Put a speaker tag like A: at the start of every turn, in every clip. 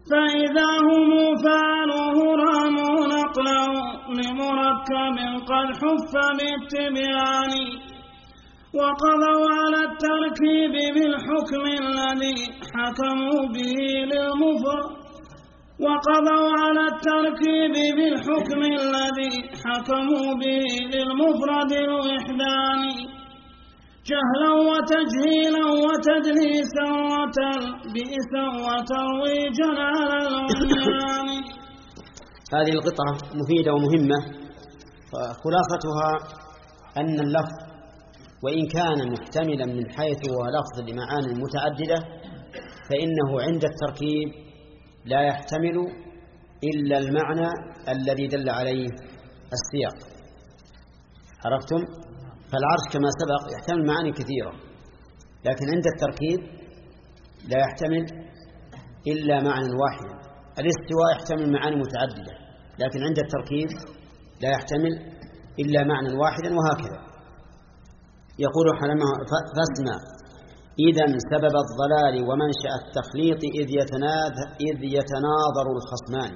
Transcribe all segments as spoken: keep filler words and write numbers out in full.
A: فإذا هم فعلوه راموا نقله لمركب قد حف بالتبيان وقضوا على التركيب بالحكم الذي حكموا به للمفرد وقضوا على التركيب بالحكم الذي حكموا به للمفرد الوحدان جهلا وتجهيلا وتدليسا وتلبيسا وترويجا على العميان.
B: هذه القطعة مفيدة ومهمة، خلاصتها أن اللفظ وإن كان محتملا من حيث هو لفظ لمعاني متعددة فإنه عند التركيب لا يحتمل إلا المعنى الذي دل عليه السياق. عرفتم؟ فالعرش كما سبق يحتمل معاني كثيرة، لكن عند التركيب لا يحتمل إلا معنى واحد. الاستواء يحتمل معاني متعددة، لكن عند التركيب لا يحتمل إلا معنى واحدا، وهكذا. يقول حلمه فاسمع إذا سبب الضلال ومنشأ التخليط إذ إذ يتناظر الخصمان.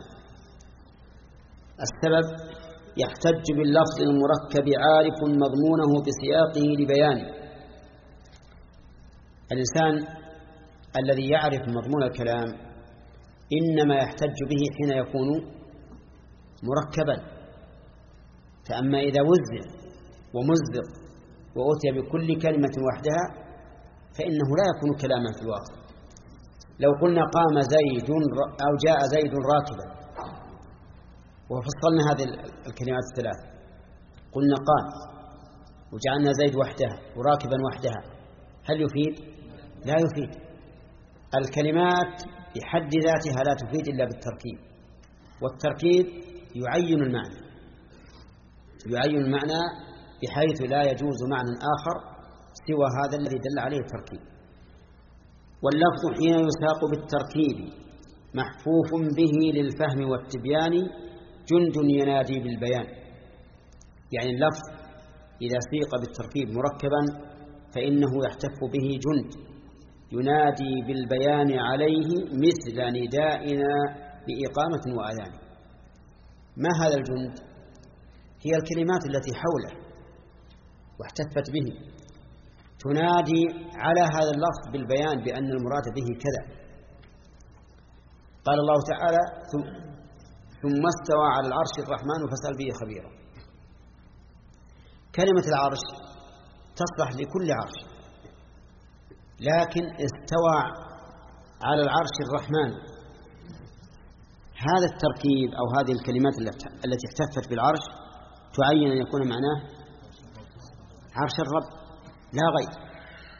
B: السبب يحتج باللفظ المركب عارف مضمونه بسياقه لبيانه. الإنسان الذي يعرف مضمون الكلام إنما يحتج به حين يكون مركبا، فأما إذا وزن ومزق وأتي بكل كلمة وحدها فإنه لا يكون كلاما في الواقع. لو قلنا قام زيد أو جاء زيد راكبا وفصلنا هذه الكلمات الثلاث، قلنا قام وجعلنا زيد وحدها وراكبا وحدها، هل يفيد؟ لا يفيد. الكلمات بحد ذاتها لا تفيد إلا بالتركيب، والتركيب يعين المعنى يعين المعنى بحيث لا يجوز معنى آخر سوى هذا الذي دل عليه التركيب. واللفظ حين يساق بالتركيب محفوف به للفهم والتبيان جند ينادي بالبيان. يعني اللفظ إذا سيق بالتركيب مركبا فإنه يحتف به جند ينادي بالبيان عليه مثل ندائنا بإقامة وأذان. ما هذا الجند؟ هي الكلمات التي حوله واحتفت به تنادي على هذا اللفظ بالبيان بأن المراد به كذا. قال الله تعالى ثم استوى على العرش الرحمن فاسأل به خبيرا. كلمة العرش تصلح لكل عرش، لكن استوى على العرش الرحمن هذا التركيب أو هذه الكلمات التي احتفت بالعرش تعين أن يكون معناه عرش الرب لا غير.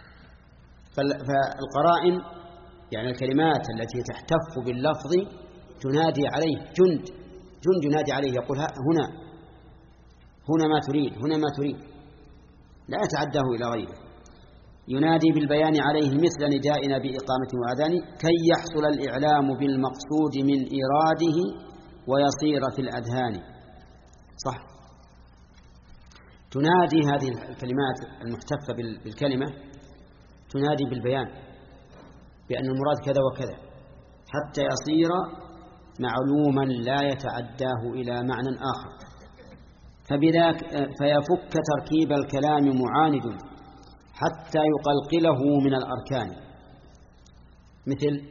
B: فالقرائن يعني الكلمات التي تحتف باللفظ تنادي عليه جند جند ينادي عليه يقول هنا هنا ما تريد هنا ما تريد، لا يتعداه إلى غيره. ينادي بالبيان عليه مثل ندائنا بإقامة وأذان كي يحصل الإعلام بالمقصود من إراده ويصير في الأذهان. صح، تنادي هذه الكلمات المحتفة بالكلمة تنادي بالبيان بأن المراد كذا وكذا حتى يصير معلوما لا يتعداه إلى معنى آخر. فبذاك فيفك تركيب الكلام معاند حتى يقلقله من الأركان، مثل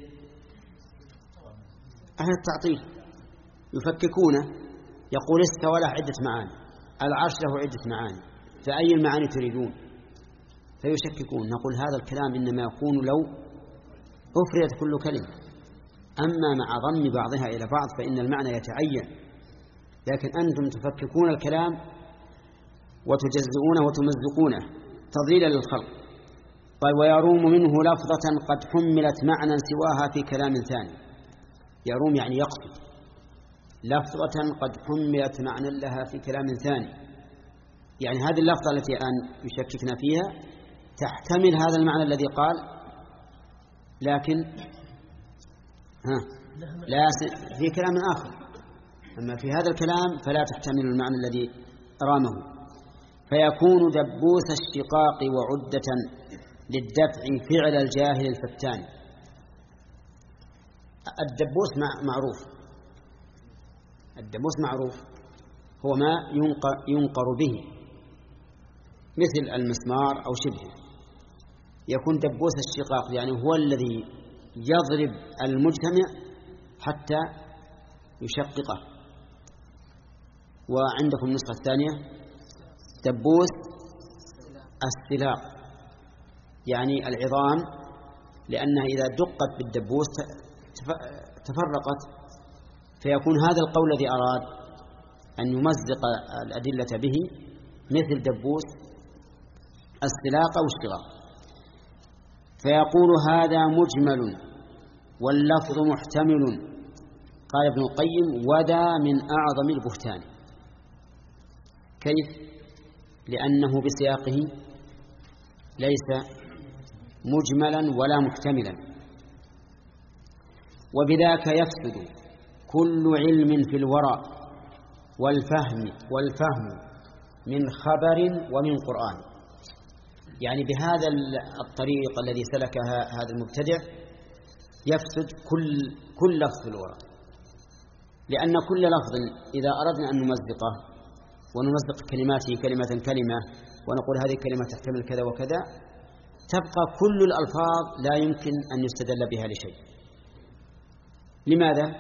B: أهل التعطيل يفككونه، يقول استوى له عدة معاني، العرش له عدة معاني، فأي المعاني تريدون؟ فيشككون. نقول هذا الكلام إنما يكون لو أفردت كل كلمة، أما مع ضم بعضها إلى بعض فإن المعنى يتعين، لكن أنتم تفككون الكلام وتجزئونه وتمزقونه تضليلا للخلق. طيب ويروم منه لفظة قد حملت معنى سواها في كلام ثاني. يروم يعني يقصد لفظة قد حملت معنى لها في كلام ثاني، يعني هذه اللفظة التي الآن يشككنا فيها تحتمل هذا المعنى الذي قال، لكن ها لا في كلام آخر، أما في هذا الكلام فلا تحتمل المعنى الذي رامه. فيكون دبوس الشقاق وعدة للدفع فعل الجاهل الفتان. الدبوس معروف، الدبوس معروف هو ما ينقر به مثل المسمار أو شبهه. يكون دبوس الشقاق يعني هو الذي يضرب المجتمع حتى يشققه. وعندكم النسخة الثانية دبوس السلاق، يعني العظام لأنها إذا دقت بالدبوس تفرقت، فيكون هذا القول الذي أراد أن يمزق الأدلة به مثل دبوس السلاق أو الشقاق. فيقول هذا مجمل واللفظ محتمل. قال ابن القيم وذا من أعظم البهتان. كيف؟ لأنه بسياقه ليس مجملا ولا محتملا. وبذاك يفسد كل علم في الورى والفهم والفهم من خبر ومن قرآن. يعني بهذا الطريق الذي سلكها هذا المبتدع يفسد كل كل لفظ في الورى، لأن كل لفظ إذا أردنا أن نمزقه ونمزق كلماته كلمة كلمة ونقول هذه الكلمة تحتمل كذا وكذا، تبقى كل الألفاظ لا يمكن أن يستدل بها لشيء. لماذا؟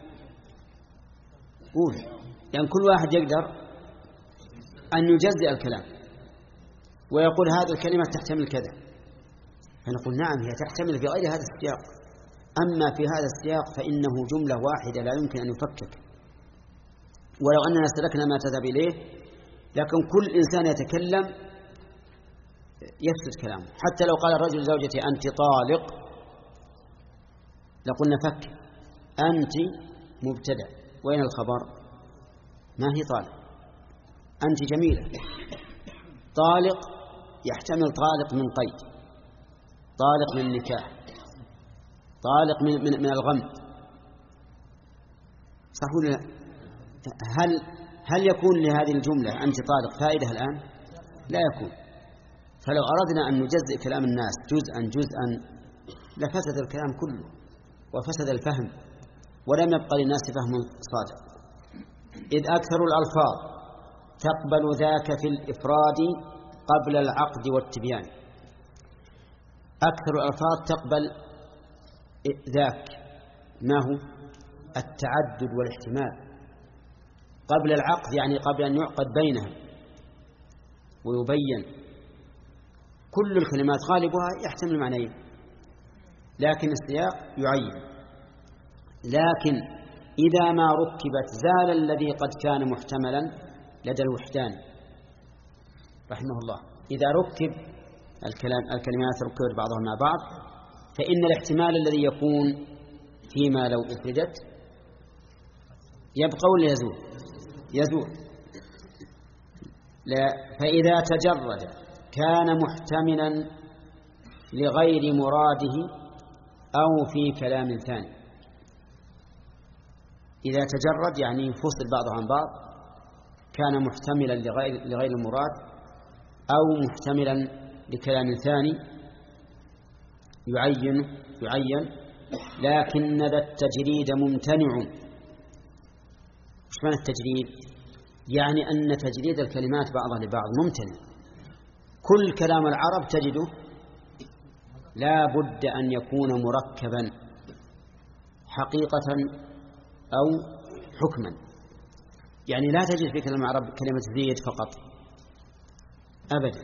B: قول لأن يعني كل واحد يقدر أن يجزئ الكلام ويقول هذه الكلمة تحتمل كذا، فنقول نعم هي تحتمل في غير هذا السياق، أما في هذا السياق فإنه جملة واحدة لا يمكن أن يفكك. ولو أننا سلكنا ما تذهب إليه لكن كل إنسان يتكلم يفسد كلامه. حتى لو قال الرجل لزوجته أنت طالق لقلنا فك، أنت مبتدأ وين الخبر؟ ما هي طالق، أنت جميلة. طالق يحتمل طالق من قيد، طالق من نكاح، طالق من, من, من الغم، صح ولا لا؟ هل هل يكون لهذه الجملة أنت طالق فائدة الآن؟ لا يكون. فلو أردنا أن نجزئ كلام الناس جزءا جزءا لفسد الكلام كله وفسد الفهم ولم يبقى للناس فهم صادق. إذ أكثر الألفاظ تقبل ذاك في الإفراد قبل العقد والتبيان. أكثر الألفاظ تقبل ذاك ما هو التعدد والاحتمال قبل العقد، يعني قبل أن يعقد بينها ويبين. كل الكلمات غالبها يحتمل معنيين لكن السياق يعين. لكن إذا ما ركبت زال الذي قد كان محتملا لدى الوحدان رحمه الله. إذا ركب الكلام الكلمات ركبت بعضها مع بعض فإن الاحتمال الذي يكون فيما لو أفردت يبقى ولا يزول؟ يزول. لا. فإذا تجرد كان محتملا لغير مراده أو في كلام ثاني. إذا تجرد يعني فصل بعضه عن بعض كان محتملا لغير, لغير المراد أو محتملا لكلام ثاني يعين يعين لكن ذا التجريد ممتنع. وش معنى التجريد؟ يعني أن تجريد الكلمات بعضها لبعض ممتنع. كل كلام العرب تجده لا بد أن يكون مركبا حقيقة أو حكما. يعني لا تجد في كلام العرب كلمة زيد فقط أبدا،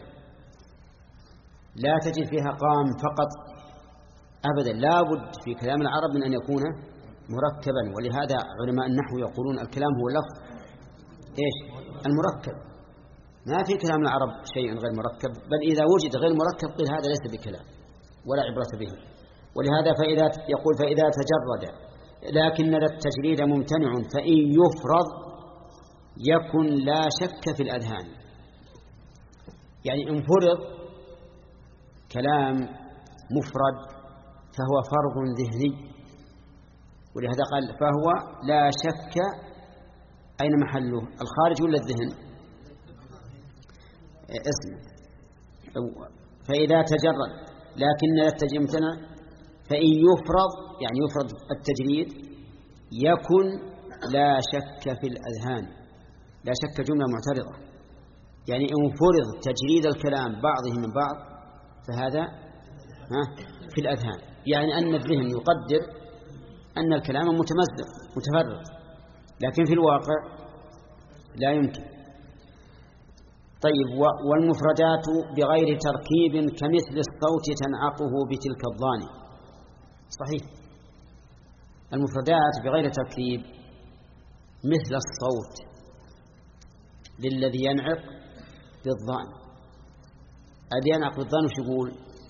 B: لا تجد فيها قام فقط أبدا، لا بد في كلام العرب من أن يكون مركبا. ولهذا علماء النحو يقولون الكلام هو لفظ إيش؟ المركب. ما في كلام العرب شيء غير مركب، بل إذا وجد غير مركب قيل هذا ليس بكلام ولا عبرة به. ولهذا فإذا يقول فإذا تجرد لكن ذا التجريد ممتنع فإن يفرض يكن لا شك في الأذهان. يعني إن فرض كلام مفرد فهو فرض ذهني، ولهذا قال فهو لا شك. أين محله؟ الخارج ولا الذهن؟ اسم. فإذا تجرد لكن لا تجرد ممتنع فإن يفرض يعني يفرض التجريد يكن لا شك في الأذهان، لا شك جملة معترضة، يعني إن فرض تجريد الكلام بعضه من بعض فهذا في الأذهان، يعني أن الذهن يقدر أن الكلام متمزق متفرق، لكن في الواقع لا يمكن. طيب، والمفردات بغير تركيب كمثل الصوت تنعقه بتلك الضان. صحيح، المفردات بغير تركيب مثل الصوت للذي ينعق بالضان. الذي ينعق بالضان وش يقول؟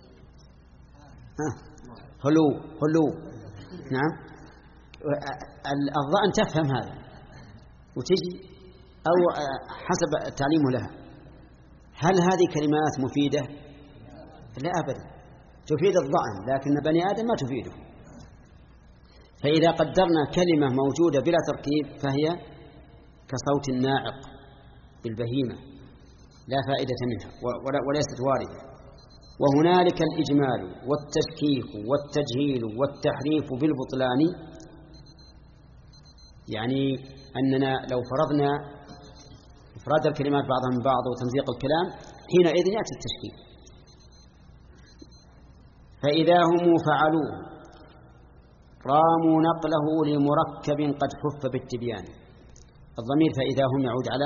B: ها هلو هلو. نعم، الضان تفهم هذا وتجي أو حسب تعليمه لها. هل هذه كلمات مفيدة؟ لا أبدا، تفيد الضأن لكن بني آدم ما تفيده. فإذا قدرنا كلمة موجودة بلا تركيب فهي كصوت الناعق بالبهيمة لا فائدة منها وليست واردة. وهنالك الإجمال والتشكيك والتجهيل والتحريف بالبطلان، يعني أننا لو فرضنا إفراد الكلمات بعضها من بعض وتمزيق الكلام حينئذ يأتي التشكيك. فإذا هم فعلوه راموا نقله لمركب قد حف بالتبيان. الضمير فإذا هم يعود على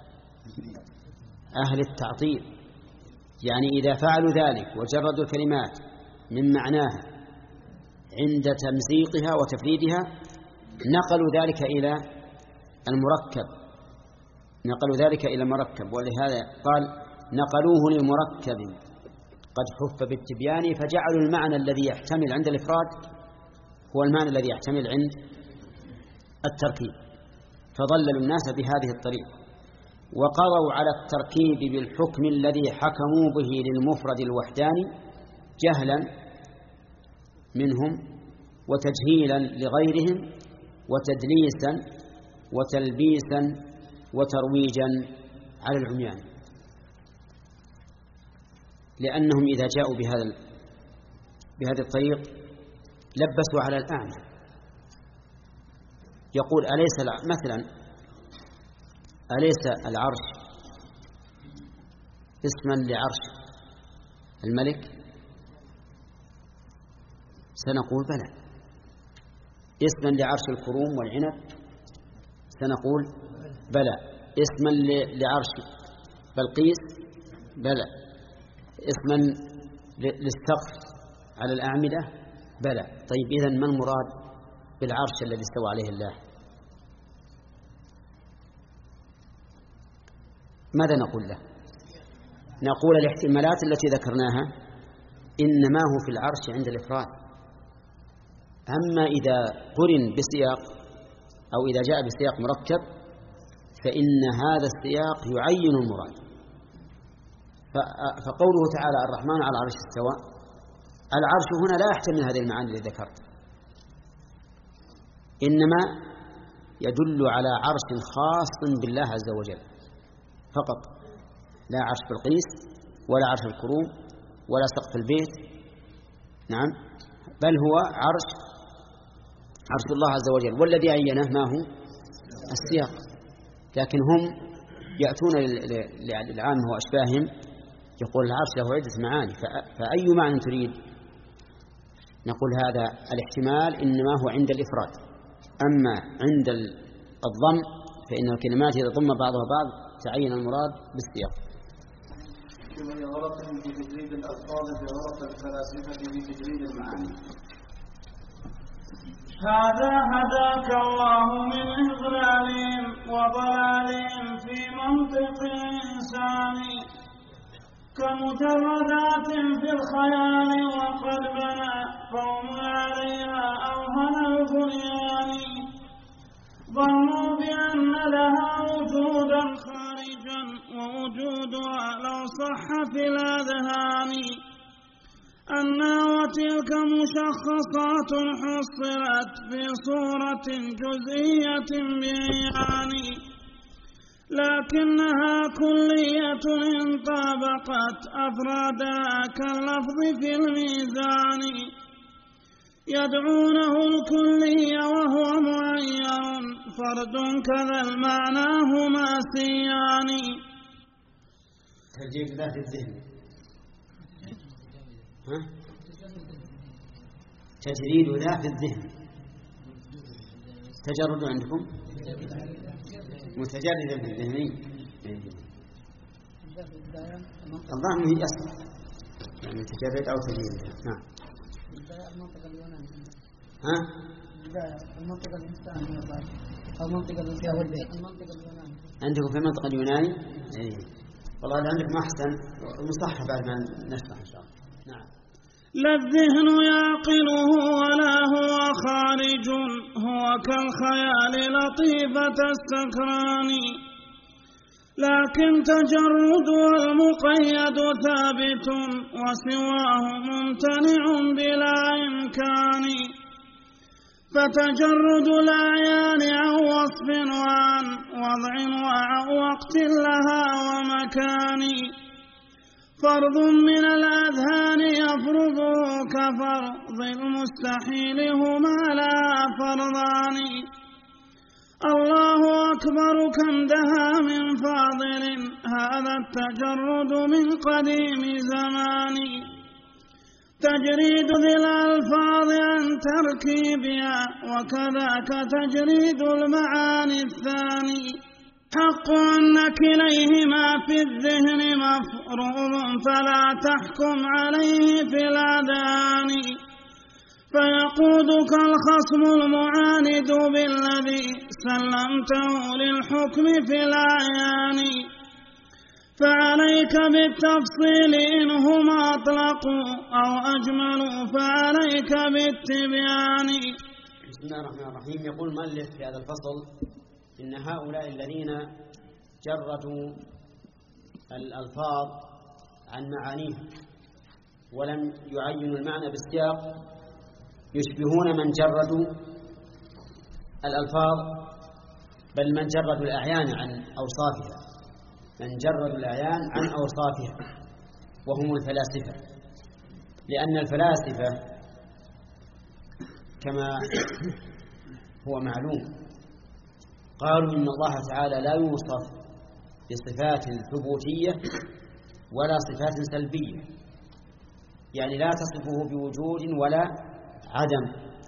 B: أهل التعطيل، يعني إذا فعلوا ذلك وجردوا الكلمات من معناها عند تمزيقها وتفريدها نقلوا ذلك إلى المركب، نقلوا ذلك إلى مركب. ولهذا قال نقلوه لمركب قد حف بالتبيان، فجعلوا المعنى الذي يحتمل عند الإفراد هو المعنى الذي يحتمل عند التركيب، فضللوا الناس بهذه الطريقة. وقضوا على التركيب بالحكم الذي حكموا به للمفرد الوحداني جهلا منهم وتجهيلا لغيرهم وتدليسا وتلبيسا وترويجا على العميان، لأنهم إذا جاءوا بهذا بهذا الطريق لبسوا على الأعمى. يقول أليس مثلا أليس العرش اسما لعرش الملك؟ سنقول بلى. اسما لعرش الكروم والعنب؟ سنقول بلى. اسما لعرش بلقيس؟ بلى. اسما للسقف على الأعمدة؟ بلى. طيب إذن ما المراد بالعرش الذي استوى عليه الله؟ ماذا نقول له؟ نقول الاحتمالات التي ذكرناها إنما هو في العرش عند الإفراد، أما إذا قرن بسياق أو إذا جاء بسياق مركب فإن هذا السياق يعين المراد. فقوله تعالى الرحمن على العرش استوى، العرش هنا لا يحتمل هذه المعاني التي ذكرت، إنما يدل على عرش خاص بالله عز وجل فقط، لا عرش بلقيس ولا عرش الكروم ولا سقف البيت، نعم، بل هو عرش عرش الله عز وجل، والذي عينه ما هو السياق. لكن هم يأتون للعامة وأشباههم يقول العرش له عدة معاني، فأي معنى تريد؟ نقول هذا الاحتمال إنما هو عند الإفراد، أما عند الضم فإن الكلمات إذا ضم بعضها بعض تعين المراد بالسياق.
A: وهي غلط في تجريد الألفاظ بغلط الفلاسفة في تجريد المعاني. هذا هداك الله من إضلالهم وضلالهم في منطق الإنسان كمجردات في الخيال وقد بنى قوم عليها أوهن البنيان ظنوا بأن لها وجودا خارجا ووجودها لو صح في الأذهان أنها وتلك مشخصات حصلت في صورة جزئية بيان لكنها كلية إن طابقت أفرادها كاللفظ في الميزان
C: يدعونه الكلي وهو معين فرد كذا المعنى هما سيان.
B: تجريد ذات الذهن، ها؟ تجريد ذات الذهن، تجرد عندكم متجردا في الذهن، الظاهر هي أصل يعني تجرد أو تجريد. نعم. ها؟
D: المنطقة الإنسانية أو منطقة اليهودية.
B: عندكم في المنطقة اليوناني؟ إيه. والله عندكم أحسن مصحح بعد ما نشرح إن شاء الله. نعم.
C: لا الذهن يعقله ولا هو خارج، هو كالخيال لطيفة السكران، لكن تجرد والمقيد ثابت وسواه ممتنع بلا إمكان. فتجرد الأعيان عن وصف وعن وضع وعن وقت لها ومكان، فرض من الأذهان يفرضه كفرض المستحيل هما لا فرضان. الله أكبر كم دها من فاضل هذا التجرد من قديم زمان. تجريد ذي الألفاظ عن تركيبها وكذاك تجريد المعاني الثاني. حق أن كليهما في الذهن مفروض فلا تحكم عليه في الأذهان. فيقودك الخصم المعاند بالذي سلمته للحكم في الأعيان. فعليك بالتفصيل إن هما أطلقوا أو أجملوا فعليك بالتبيان.
B: بسم الله الرحمن الرحيم. يقول المؤلف في هذا الفصل إن هؤلاء الذين جردوا الألفاظ عن معانيها ولم يعينوا المعنى بالسياق يشبهون من جردوا الألفاظ، بل من جردوا الأعيان عن أوصافها، من جردوا الأعيان عن أوصافها وهم الفلاسفة. لأن الفلاسفة كما هو معلوم قالوا إن الله تعالى لا يوصف بصفات ثبوتية ولا صفات سلبية، يعني لا تصفه بوجود ولا عدم.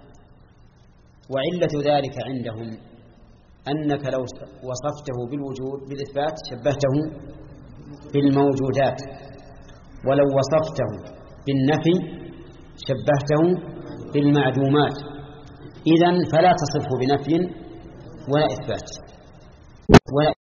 B: وعلة ذلك عندهم أنك لو وصفته بالوجود بالإثبات شبهته بالموجودات، ولو وصفته بالنفي شبهته بالمعدومات. إذن فلا تصفه بنفي ولا إثبات ولا